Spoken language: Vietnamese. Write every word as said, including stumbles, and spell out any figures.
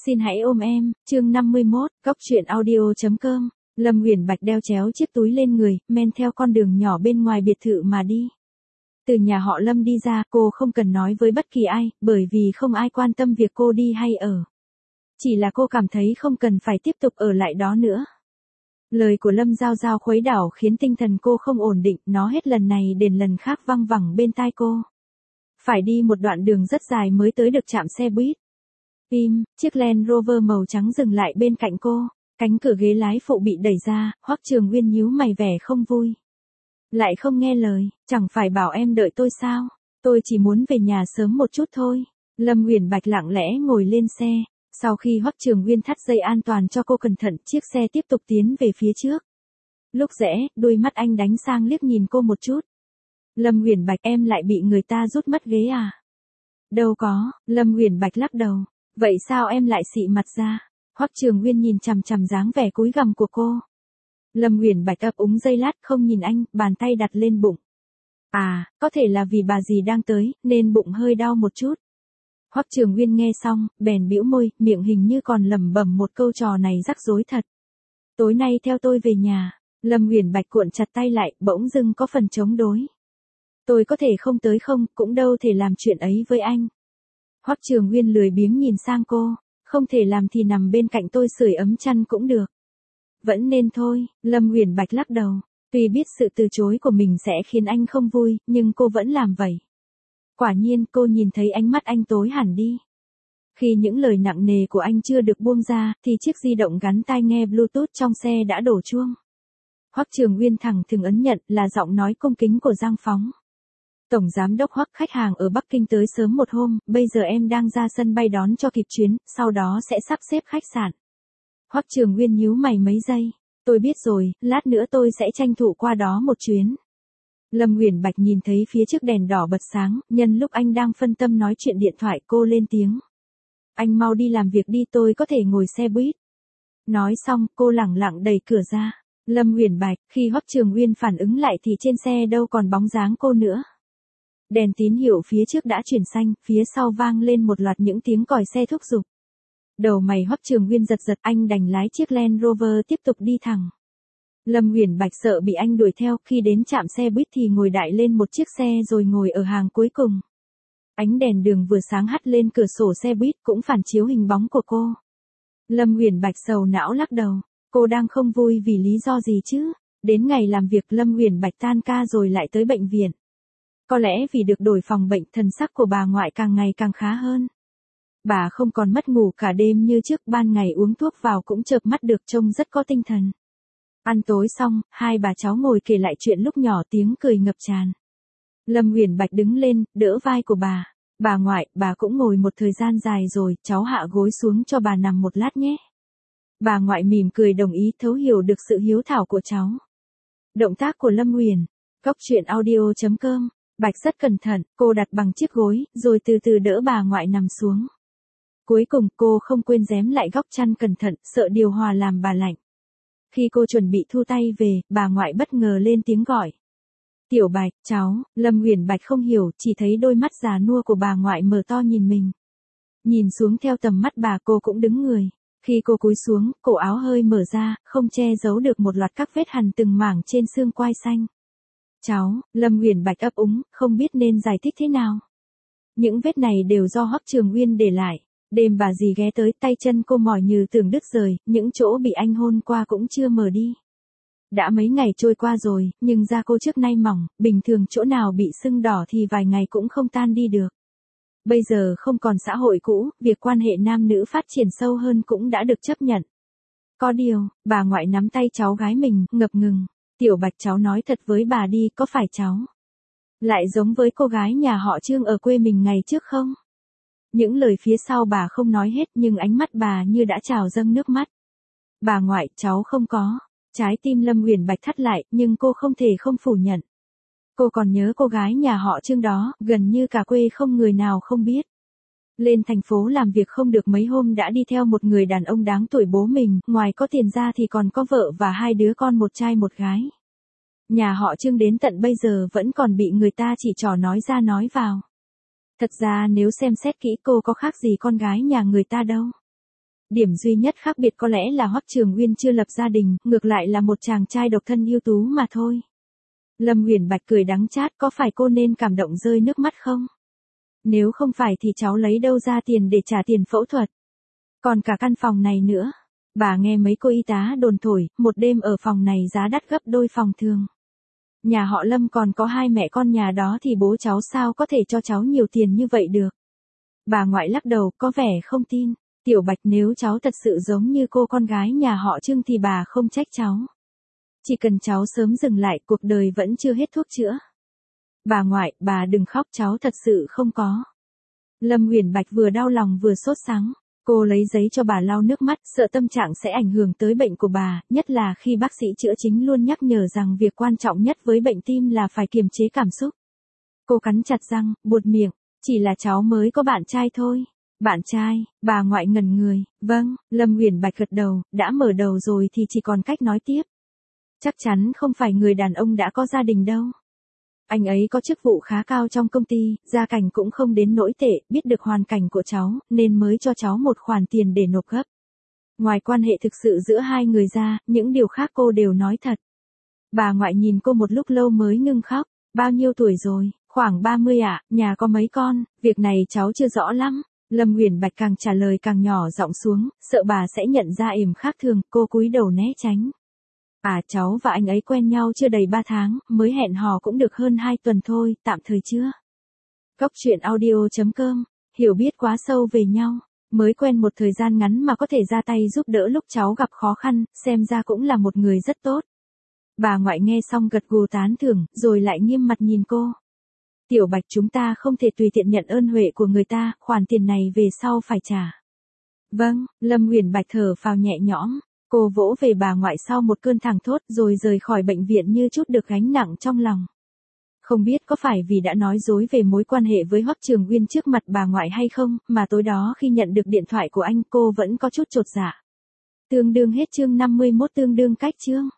Xin hãy ôm em, chương năm mươi mốt, góc truyện audio chấm com. Lâm Uyển Bạch đeo chéo chiếc túi lên người, men theo con đường nhỏ bên ngoài biệt thự mà đi. Từ nhà họ Lâm đi ra, cô không cần nói với bất kỳ ai, bởi vì không ai quan tâm việc cô đi hay ở. Chỉ là cô cảm thấy không cần phải tiếp tục ở lại đó nữa. Lời của Lâm Giao Giao khuấy đảo khiến tinh thần cô không ổn định, nó hết lần này đến lần khác văng vẳng bên tai cô. Phải đi một đoạn đường rất dài mới tới được trạm xe buýt. Im, chiếc Land Rover màu trắng dừng lại bên cạnh cô, cánh cửa ghế lái phụ bị đẩy ra, Hoắc Trường Uyên nhíu mày vẻ không vui. Lại không nghe lời, chẳng phải bảo em đợi tôi sao, tôi chỉ muốn về nhà sớm một chút thôi. Lâm Uyển Bạch lặng lẽ ngồi lên xe, sau khi Hoắc Trường Uyên thắt dây an toàn cho cô cẩn thận, chiếc xe tiếp tục tiến về phía trước. Lúc rẽ, đôi mắt anh đánh sang liếc nhìn cô một chút. Lâm Uyển Bạch, em lại bị người ta rút mất ghế à? Đâu có, Lâm Uyển Bạch lắc đầu. Vậy sao em lại xị mặt ra? Hoắc Trường Uyên nhìn chằm chằm dáng vẻ cúi gằm của cô. Lâm Uyển Bạch ấp úng giây lát không nhìn anh, bàn tay đặt lên bụng. À, có thể là vì bà dì đang tới, nên bụng hơi đau một chút. Hoắc Trường Uyên nghe xong, bèn bĩu môi, miệng hình như còn lẩm bẩm một câu trò này rắc rối thật. Tối nay theo tôi về nhà. Lâm Uyển Bạch cuộn chặt tay lại, bỗng dưng có phần chống đối. Tôi có thể không tới không, cũng đâu thể làm chuyện ấy với anh. Hoắc Trường Uyên lười biếng nhìn sang cô, không thể làm thì nằm bên cạnh tôi sưởi ấm chăn cũng được. Vẫn nên thôi, Lâm Uyển Bạch lắc đầu, tuy biết sự từ chối của mình sẽ khiến anh không vui, nhưng cô vẫn làm vậy. Quả nhiên cô nhìn thấy ánh mắt anh tối hẳn đi. Khi những lời nặng nề của anh chưa được buông ra, thì chiếc di động gắn tai nghe Bluetooth trong xe đã đổ chuông. Hoắc Trường Uyên thẳng thừng ấn nhận, là giọng nói cung kính của Giang Phóng. Tổng giám đốc Hoắc, khách hàng ở Bắc Kinh tới sớm một hôm, bây giờ em đang ra sân bay đón cho kịp chuyến, sau đó sẽ sắp xếp khách sạn. Hoắc Trường Uyên nhíu mày mấy giây, tôi biết rồi, lát nữa tôi sẽ tranh thủ qua đó một chuyến. Lâm Uyển Bạch nhìn thấy phía trước đèn đỏ bật sáng, nhân lúc anh đang phân tâm nói chuyện điện thoại, cô lên tiếng. Anh mau đi làm việc đi, tôi có thể ngồi xe buýt. Nói xong, cô lẳng lặng đẩy cửa ra. Lâm Uyển Bạch, khi Hoắc Trường Uyên phản ứng lại thì trên xe đâu còn bóng dáng cô nữa. Đèn tín hiệu phía trước đã chuyển xanh, phía sau vang lên một loạt những tiếng còi xe thúc giục. Đầu mày Hoắc Trường Uyên giật giật, anh đành lái chiếc Land Rover tiếp tục đi thẳng. Lâm Uyển Bạch sợ bị anh đuổi theo, khi đến trạm xe buýt thì ngồi đại lên một chiếc xe rồi ngồi ở hàng cuối cùng. Ánh đèn đường vừa sáng hắt lên cửa sổ xe buýt cũng phản chiếu hình bóng của cô. Lâm Uyển Bạch sầu não lắc đầu, cô đang không vui vì lý do gì chứ? Đến ngày làm việc Lâm Uyển Bạch tan ca rồi lại tới bệnh viện. Có lẽ vì được đổi phòng bệnh, thần sắc của bà ngoại càng ngày càng khá hơn. Bà không còn mất ngủ cả đêm như trước, ban ngày uống thuốc vào cũng chợp mắt được, trông rất có tinh thần. Ăn tối xong, hai bà cháu ngồi kể lại chuyện lúc nhỏ, tiếng cười ngập tràn. Lâm Uyển Bạch đứng lên, đỡ vai của bà. Bà ngoại, bà cũng ngồi một thời gian dài rồi, cháu hạ gối xuống cho bà nằm một lát nhé. Bà ngoại mỉm cười đồng ý, thấu hiểu được sự hiếu thảo của cháu. Động tác của Lâm Uyển, góc truyện audio chấm com. Bạch rất cẩn thận, cô đặt bằng chiếc gối, rồi từ từ đỡ bà ngoại nằm xuống. Cuối cùng cô không quên rém lại góc chăn cẩn thận, sợ điều hòa làm bà lạnh. Khi cô chuẩn bị thu tay về, bà ngoại bất ngờ lên tiếng gọi. Tiểu Bạch, cháu. Lâm Uyển Bạch không hiểu, chỉ thấy đôi mắt già nua của bà ngoại mở to nhìn mình. Nhìn xuống theo tầm mắt bà, cô cũng đứng người. Khi cô cúi xuống, cổ áo hơi mở ra, không che giấu được một loạt các vết hằn từng mảng trên xương quai xanh. Cháu, Lâm Uyển Bạch ấp úng, không biết nên giải thích thế nào. Những vết này đều do Hoắc Trường Uyên để lại. Đêm bà dì ghé tới, tay chân cô mỏi như tưởng đứt rời, những chỗ bị anh hôn qua cũng chưa mờ đi. Đã mấy ngày trôi qua rồi, nhưng da cô trước nay mỏng, bình thường chỗ nào bị sưng đỏ thì vài ngày cũng không tan đi được. Bây giờ không còn xã hội cũ, việc quan hệ nam nữ phát triển sâu hơn cũng đã được chấp nhận. Có điều, bà ngoại nắm tay cháu gái mình, ngập ngừng. Tiểu Bạch, cháu nói thật với bà đi, có phải cháu lại giống với cô gái nhà họ Trương ở quê mình ngày trước không? Những lời phía sau bà không nói hết, nhưng ánh mắt bà như đã trào dâng nước mắt. Bà ngoại, cháu không có. Trái tim Lâm Uyển Bạch thắt lại, nhưng cô không thể không phủ nhận. Cô còn nhớ cô gái nhà họ Trương đó, gần như cả quê không người nào không biết. Lên thành phố làm việc không được mấy hôm đã đi theo một người đàn ông đáng tuổi bố mình, ngoài có tiền ra thì còn có vợ và hai đứa con, một trai một gái. Nhà họ Trương đến tận bây giờ vẫn còn bị người ta chỉ trỏ nói ra nói vào. Thật ra nếu xem xét kỹ cô có khác gì con gái nhà người ta đâu. Điểm duy nhất khác biệt có lẽ là Hoắc Trường Uyên chưa lập gia đình, ngược lại là một chàng trai độc thân ưu tú mà thôi. Lâm Uyển Bạch cười đắng chát, có phải cô nên cảm động rơi nước mắt không? Nếu không phải thì cháu lấy đâu ra tiền để trả tiền phẫu thuật? Còn cả căn phòng này nữa. Bà nghe mấy cô y tá đồn thổi, một đêm ở phòng này giá đắt gấp đôi phòng thường. Nhà họ Lâm còn có hai mẹ con nhà đó thì bố cháu sao có thể cho cháu nhiều tiền như vậy được? Bà ngoại lắc đầu, có vẻ không tin. Tiểu Bạch, nếu cháu thật sự giống như cô con gái nhà họ Trương thì bà không trách cháu. Chỉ cần cháu sớm dừng lại, cuộc đời vẫn chưa hết thuốc chữa. Bà ngoại, bà đừng khóc, cháu thật sự không có. Lâm Uyển Bạch vừa đau lòng vừa sốt sắng. Cô lấy giấy cho bà lau nước mắt, sợ tâm trạng sẽ ảnh hưởng tới bệnh của bà, nhất là khi bác sĩ chữa chính luôn nhắc nhở rằng việc quan trọng nhất với bệnh tim là phải kiềm chế cảm xúc. Cô cắn chặt răng, buột miệng, chỉ là cháu mới có bạn trai thôi. Bạn trai? Bà ngoại ngẩn người. Vâng, Lâm Uyển Bạch gật đầu, đã mở đầu rồi thì chỉ còn cách nói tiếp. Chắc chắn không phải người đàn ông đã có gia đình đâu. Anh ấy có chức vụ khá cao trong công ty, gia cảnh cũng không đến nỗi tệ, biết được hoàn cảnh của cháu, nên mới cho cháu một khoản tiền để nộp gấp. Ngoài quan hệ thực sự giữa hai người ra, những điều khác cô đều nói thật. Bà ngoại nhìn cô một lúc lâu mới ngưng khóc. Bao nhiêu tuổi rồi? Khoảng ba mươi ạ, à, nhà có mấy con, việc này cháu chưa rõ lắm. Lâm Uyển Bạch càng trả lời càng nhỏ giọng xuống, sợ bà sẽ nhận ra ềm khác thường, cô cúi đầu né tránh. À, cháu và anh ấy quen nhau chưa đầy ba tháng, mới hẹn hò cũng được hơn hai tuần thôi, tạm thời chưa. Cốc truyện audio chấm com, hiểu biết quá sâu về nhau, mới quen một thời gian ngắn mà có thể ra tay giúp đỡ lúc cháu gặp khó khăn, xem ra cũng là một người rất tốt. Bà ngoại nghe xong gật gù tán thưởng, rồi lại nghiêm mặt nhìn cô. Tiểu Bạch, chúng ta không thể tùy tiện nhận ơn huệ của người ta, khoản tiền này về sau phải trả. Vâng, Lâm Uyển Bạch thở phào nhẹ nhõm. Cô vỗ về bà ngoại sau một cơn thảng thốt rồi rời khỏi bệnh viện như chút được gánh nặng trong lòng. Không biết có phải vì đã nói dối về mối quan hệ với Hoắc Trường Uyên trước mặt bà ngoại hay không, mà tối đó khi nhận được điện thoại của anh cô vẫn có chút chột dạ. Tương đương hết chương năm mươi mốt, tương đương cách chương.